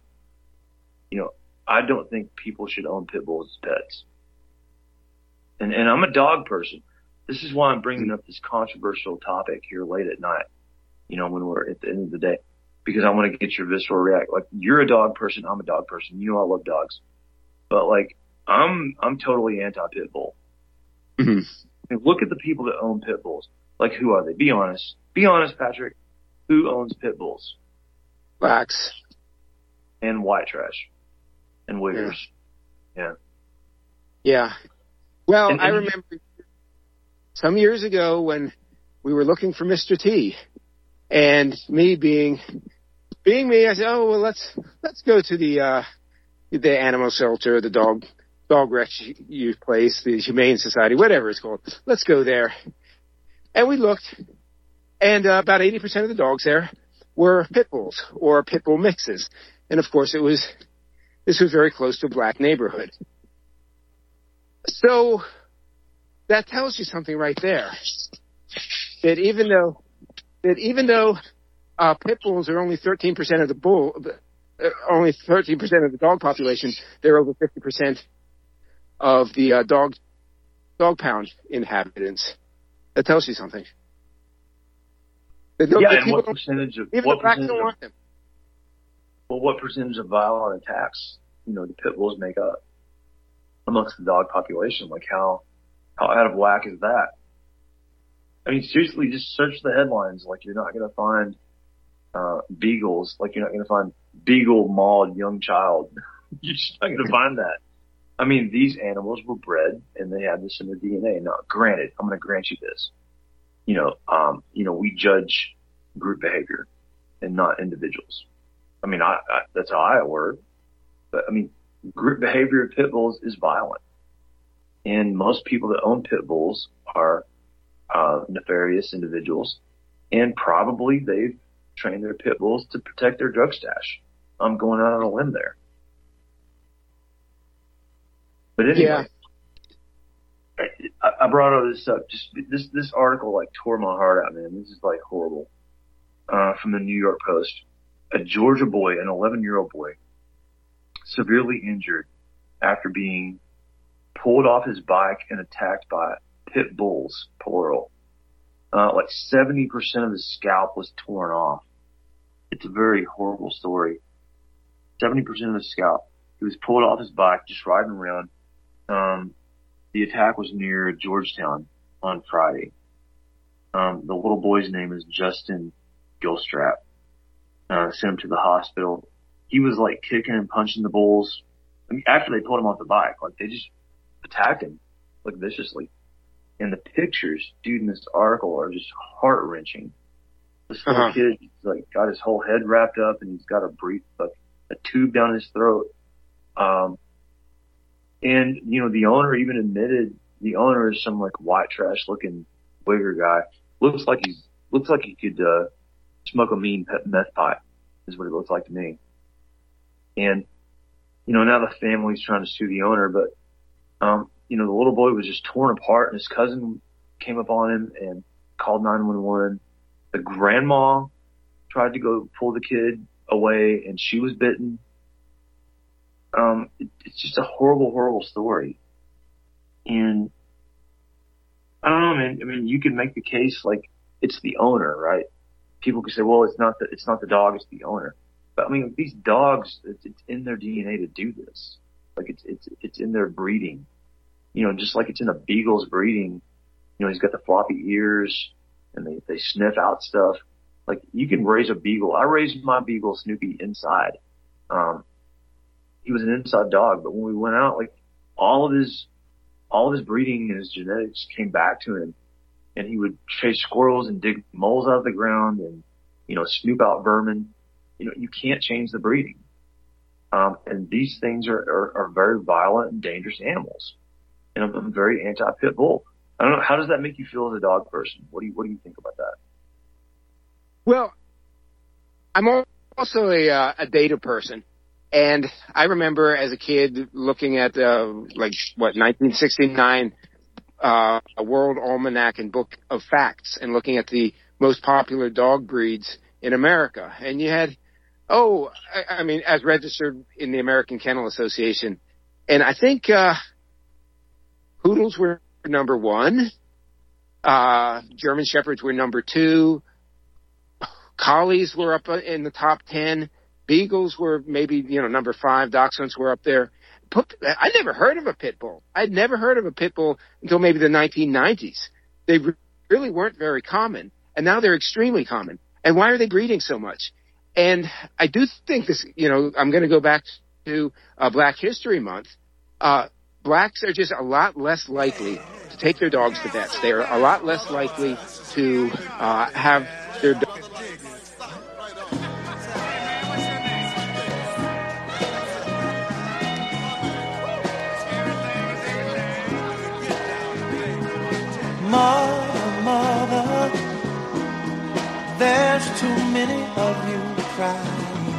Speaker 3: I don't think people should own pit bulls as pets. And I'm a dog person. This is why I'm bringing up this controversial topic here late at night, when we're at the end of the day, because I want to get your visceral react. You're a dog person. I'm a dog person. I love dogs. But I'm totally anti-pit bull.
Speaker 2: Mm-hmm.
Speaker 3: And look at the people that own pit bulls. Who are they? Be honest. Be honest, Patrick. Who owns pit bulls?
Speaker 2: Blacks.
Speaker 3: And white trash. And wiggers. Yeah.
Speaker 2: Yeah. Well, I remember some years ago when we were looking for Mr. T, and me being me, I said, oh, well, let's go to the animal shelter, the dog refuge place, the Humane Society, whatever it's called. Let's go there. And we looked, and about 80% of the dogs there were pit bulls or pit bull mixes. And of course this was very close to a black neighborhood. So that tells you something right there. That even though pit bulls are only 13% of only 13% of the dog population, they're over 50% of the dog pound inhabitants. That tells you something.
Speaker 3: And what percentage of what percentage of violent attacks, the pit bulls make up amongst the dog population? Like how out of whack is that? I mean, seriously, just search the headlines. Like, you're not going to find beagles. Like, you're not going to find beagle mauled young child. You're just not going to find that. I mean, these animals were bred and they had this in their DNA. Now, granted, I'm going to grant you this. We judge group behavior and not individuals. I mean, that's how I work. But I mean, group behavior of pit bulls is violent. And most people that own pit bulls are nefarious individuals, and probably they've trained their pit bulls to protect their drug stash. I'm going out on a limb there. But anyway, I brought all this up. Just this article like tore my heart out, man. This is like horrible. From the New York Post, a Georgia boy, an 11-year-old boy, severely injured after being pulled off his bike and attacked by pit bulls, plural. Like 70% of his scalp was torn off. It's a very horrible story. 70% of his scalp. He was pulled off his bike, just riding around. The attack was near Georgetown on Friday. The little boy's name is Justin Gilstrap. Sent him to the hospital. He was like kicking and punching the bulls. I mean, after they pulled him off the bike, like they just attacked him like viciously. And the pictures, dude, in this article are just heart wrenching. This little kid, like, got his whole head wrapped up and he's got a tube down his throat. And, the owner even admitted the owner is some like white trash looking wigger guy. Looks like he could, smoke a mean meth pipe is what it looks like to me. And, now the family's trying to sue the owner, but, the little boy was just torn apart, and his cousin came up on him and called 911. The grandma tried to go pull the kid away, and she was bitten. It's just a horrible, horrible story. And I don't know, man. I mean, you can make the case like it's the owner, right? People can say, well, it's not the dog, it's the owner. But I mean, these dogs, it's in their DNA to do this. Like it's in their breeding. Just like it's in a beagle's breeding, he's got the floppy ears and they sniff out stuff. Like, you can raise a beagle. I raised my beagle Snoopy inside. He was an inside dog, but when we went out, like all of his breeding and his genetics came back to him, and he would chase squirrels and dig moles out of the ground and, snoop out vermin. You can't change the breeding. And these things are very violent and dangerous animals. And I'm very anti-pit bull. I don't know. How does that make you feel as a dog person? What do you think about that?
Speaker 2: Well, I'm also a data person. And I remember as a kid looking at, 1969, a World Almanac and Book of Facts, and looking at the most popular dog breeds in America. And you had, as registered in the American Kennel Association. And I think, Poodles were number 1. German Shepherds were number 2. Collies were up in the top 10. Beagles were maybe, number 5. Dachshunds were up there. I never heard of a pit bull. I'd never heard of a pit bull until maybe the 1990s. They really weren't very common. And now they're extremely common. And why are they breeding so much? And I do think this, I'm going to go back to Black History Month. Blacks are just a lot less likely to take their dogs to vets. They are a lot less likely to have their
Speaker 14: Mother, there's too many of you crying.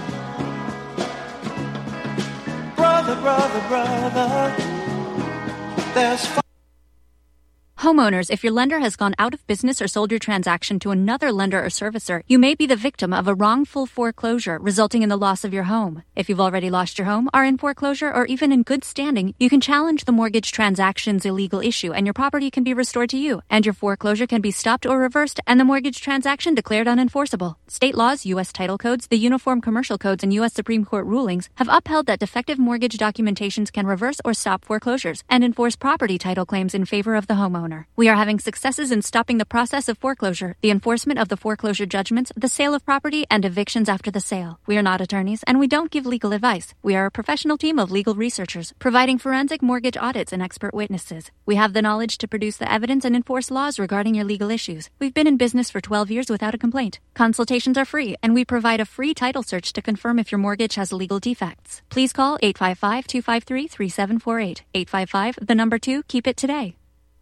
Speaker 14: Brother, there's
Speaker 15: Homeowners, if your lender has gone out of business or sold your transaction to another lender or servicer, you may be the victim of a wrongful foreclosure resulting in the loss of your home. If you've already lost your home, are in foreclosure, or even in good standing, you can challenge the mortgage transaction's illegal issue and your property can be restored to you, and your foreclosure can be stopped or reversed and the mortgage transaction declared unenforceable. State laws, U.S. title codes, the Uniform Commercial Codes, and U.S. Supreme Court rulings have upheld that defective mortgage documentations can reverse or stop foreclosures and enforce property title claims in favor of the homeowner. We are having successes in stopping the process of foreclosure, the enforcement of the foreclosure judgments, the sale of property, and evictions after the sale. We are not attorneys, and we don't give legal advice. We are a professional team of legal researchers, providing forensic mortgage audits and expert witnesses. We have the knowledge to produce the evidence and enforce laws regarding your legal issues. We've been in business for 12 years without a complaint. Consultations are free, and we provide a free title search to confirm if your mortgage has legal defects. Please call 855-253-3748. 855, 2, keep it today.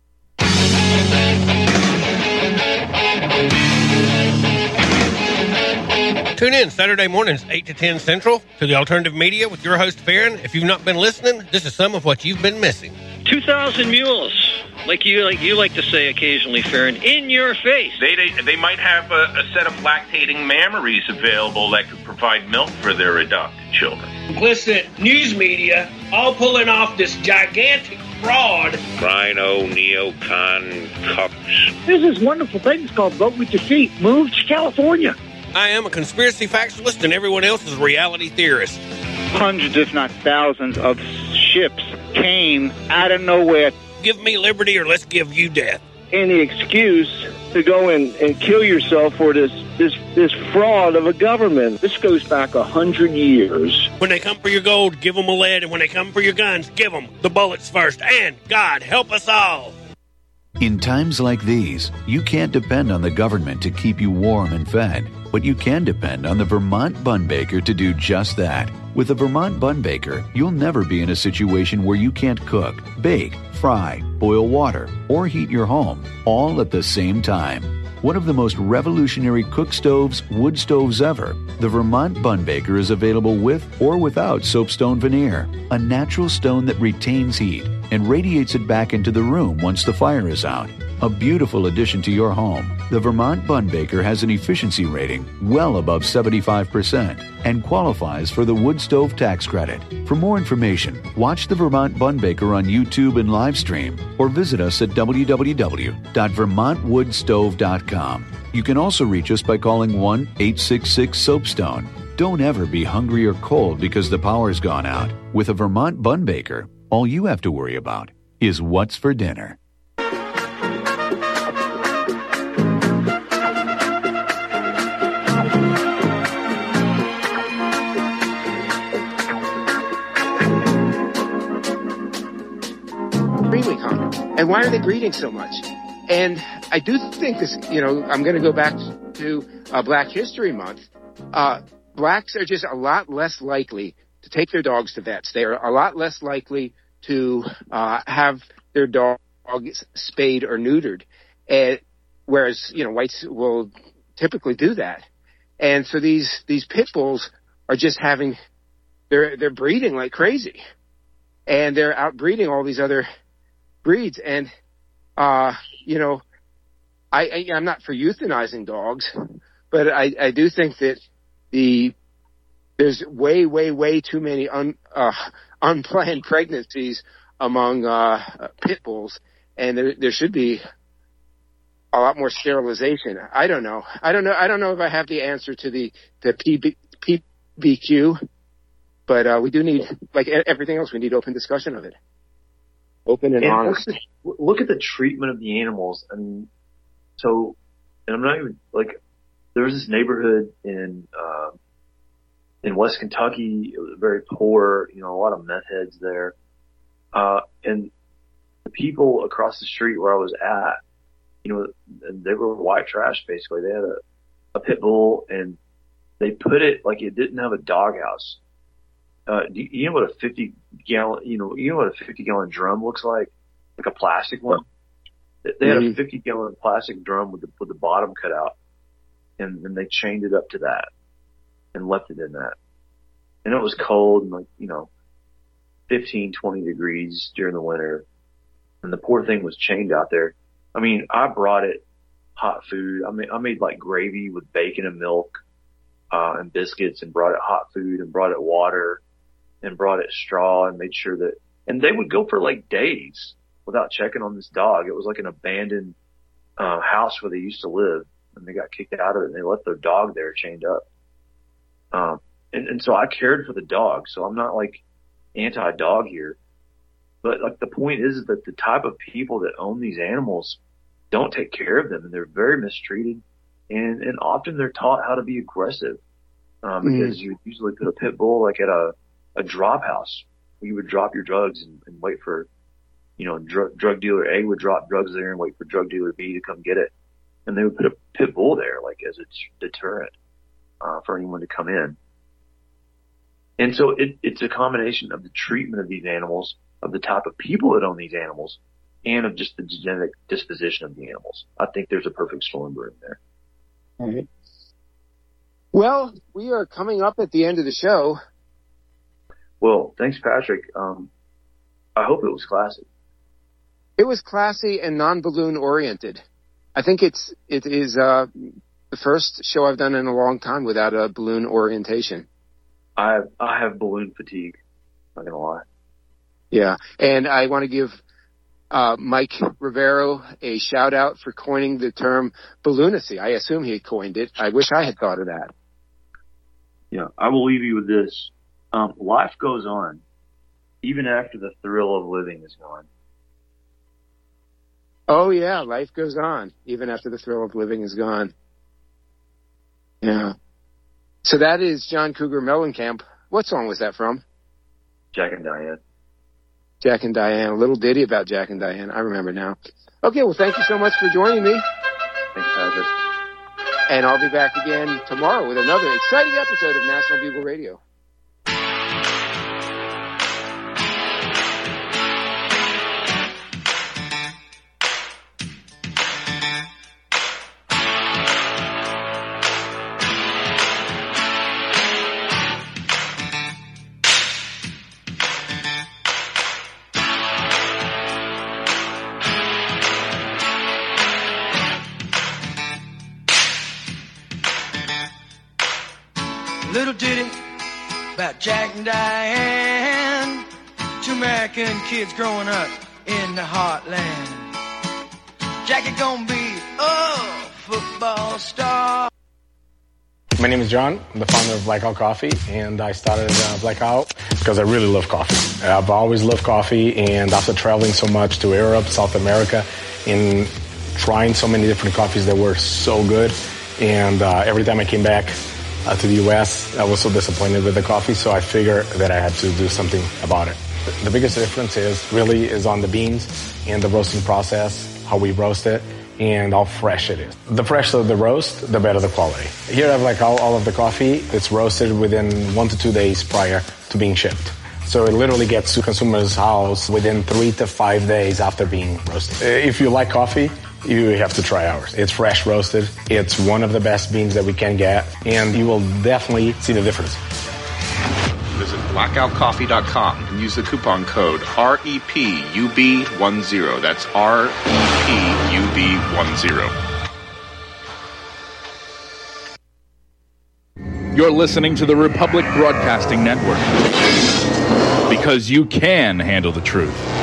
Speaker 16: Tune in Saturday mornings, 8 to 10 Central, to the Alternative Media with your host, Farron. If you've not been listening, this is some of what you've been missing.
Speaker 17: 2,000 mules, like you like to say occasionally, Farron, in your face.
Speaker 18: They might have a set of lactating mammaries available that could provide milk for their adopted children.
Speaker 19: Complicit news media all pulling off this gigantic fraud.
Speaker 18: Rhino, neocon, cucks.
Speaker 19: There's this wonderful thing called Vote With Your Feet. Move to California.
Speaker 16: I am a conspiracy factualist, and everyone else is a reality theorist.
Speaker 20: Hundreds, if not thousands, of ships came out of nowhere.
Speaker 16: Give me liberty or let's give you death.
Speaker 21: Any excuse to go and kill yourself for this fraud of a government. This goes back 100 years.
Speaker 16: When they come for your gold, give them a lead, and when they come for your guns, give them the bullets first. And God help us all.
Speaker 22: In times like these, you can't depend on the government to keep you warm and fed, but you can depend on the Vermont Bun Baker to do just that. With the Vermont Bun Baker, you'll never be in a situation where you can't cook, bake, fry, boil water, or heat your home, all at the same time. One of the most revolutionary cook stoves, wood stoves ever, the Vermont Bun Baker is available with or without soapstone veneer, a natural stone that retains heat and radiates it back into the room once the fire is out. A beautiful addition to your home, the Vermont Bun Baker has an efficiency rating well above 75% and qualifies for the wood stove tax credit. For more information, watch the Vermont Bun Baker on YouTube and live stream, or visit us at www.vermontwoodstove.com. You can also reach us by calling 1-866-SOAPSTONE. Don't ever be hungry or cold because the power's gone out. With a Vermont Bun Baker, all you have to worry about is what's for dinner.
Speaker 2: And why are they breeding so much? And I do think this, I'm going to go back to Black History Month. Blacks are just a lot less likely to take their dogs to vets. They are a lot less likely to have their dogs spayed or neutered, whereas whites will typically do that. And so these pit bulls are just they're breeding like crazy, and they're outbreeding all these other breeds. And I'm not for euthanizing dogs, but I do think that there's way too many unplanned pregnancies among pit bulls, and there should be a lot more sterilization. I don't know if I have the answer to the PBQ, but we do need, like everything else, we need open discussion of it. Open and honest.
Speaker 3: Look at the treatment of the animals. I mean, and I'm not even there was this neighborhood in West Kentucky. It was very poor, a lot of meth heads there. And the people across the street where I was at, you know, they were white trash basically. They had a pit bull, and they put it like it didn't have a doghouse. You know what a 50-gallon, you know what a 50-gallon drum looks like a plastic one. They had a 50-gallon plastic drum with the bottom cut out, and then they chained it up to that and left it in that. And it was cold and, like, you know, 15, 20 degrees during the winter, and the poor thing was chained out there. I mean, I brought it hot food. I made like gravy with bacon and milk, and biscuits, and brought it hot food, and brought it water, and brought it straw, and made sure that, and they would go for like days without checking on this dog. It was like an abandoned, house where they used to live, and they got kicked out of it, and they left their dog there chained up. And so I cared for the dog. So I'm not like anti-dog here, but like the point is that the type of people that own these animals don't take care of them, and they're very mistreated, and often they're taught how to be aggressive, because you would usually put a pit bull like at a drop house where you would drop your drugs and wait for, you know, drug dealer A would drop drugs there and wait for drug dealer B to come get it. And they would put a pit bull there like as a deterrent, for anyone to come in. And so it's a combination of the treatment of these animals, of the type of people that own these animals, and of just the genetic disposition of the animals. I think there's a perfect storm brewing there.
Speaker 2: All right. Well, we are coming up at the end of the show.
Speaker 3: Well, thanks, Patrick. I hope it was classy.
Speaker 2: It was classy and non-balloon oriented. I think it is the first show I've done in a long time without a balloon orientation.
Speaker 3: I have balloon fatigue. Not gonna lie.
Speaker 2: Yeah, and I want to give Mike Rivero a shout out for coining the term balloonacy. I assume he coined it. I wish I had thought of that.
Speaker 3: Yeah, I will leave you with this. Life goes on, even after the thrill of living is gone.
Speaker 2: Oh yeah, life goes on, even after the thrill of living is gone. Yeah. So that is John Cougar Mellencamp. What song was that from?
Speaker 3: Jack and Diane.
Speaker 2: Jack and Diane. A little ditty about Jack and Diane. I remember now. Okay, well, thank you so much for joining me.
Speaker 3: Thanks, Patrick.
Speaker 2: And I'll be back again tomorrow with another exciting episode of National Bugle Radio.
Speaker 6: Little ditty about Jack and Diane, two American kids growing up in the heartland. Jackie gonna be a football star.
Speaker 1: My name is John. I'm the founder of Black Owl Coffee, and I started Black Owl because I really love coffee. I've always loved coffee, and after traveling so much to Europe, South America, and trying so many different coffees that were so good, and every time I came back to the U.S., I was so disappointed with the coffee, so I figured that I had to do something about it. The biggest difference is on the beans and the roasting process, how we roast it, and how fresh it is. The fresher the roast, the better the quality. Here I have like all of the coffee. It's roasted within 1 to 2 days prior to being shipped. So it literally gets to consumers' house within 3 to 5 days after being roasted. If you like coffee, you have to try ours. It's fresh roasted. It's one of the best beans that we can get, and you will definitely see the difference.
Speaker 18: Visit blackoutcoffee.com and use the coupon code REPUB10. That's REPUB10.
Speaker 4: You're listening to the Republic Broadcasting Network, because you can handle the truth.